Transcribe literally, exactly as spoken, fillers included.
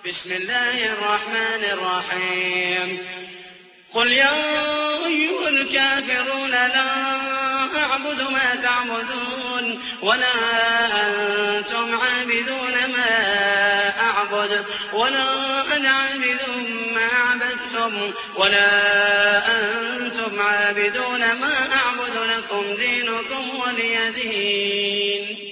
بسم الله الرحمن الرحيم قل يا أيها الكافرون لا أعبد ما تعبدون ولا أنتم عابدون ما أعبد ولا أنا عابد ما عبدتم ولا أنتم عابدون ما أعبد لكم دينكم ولي دين.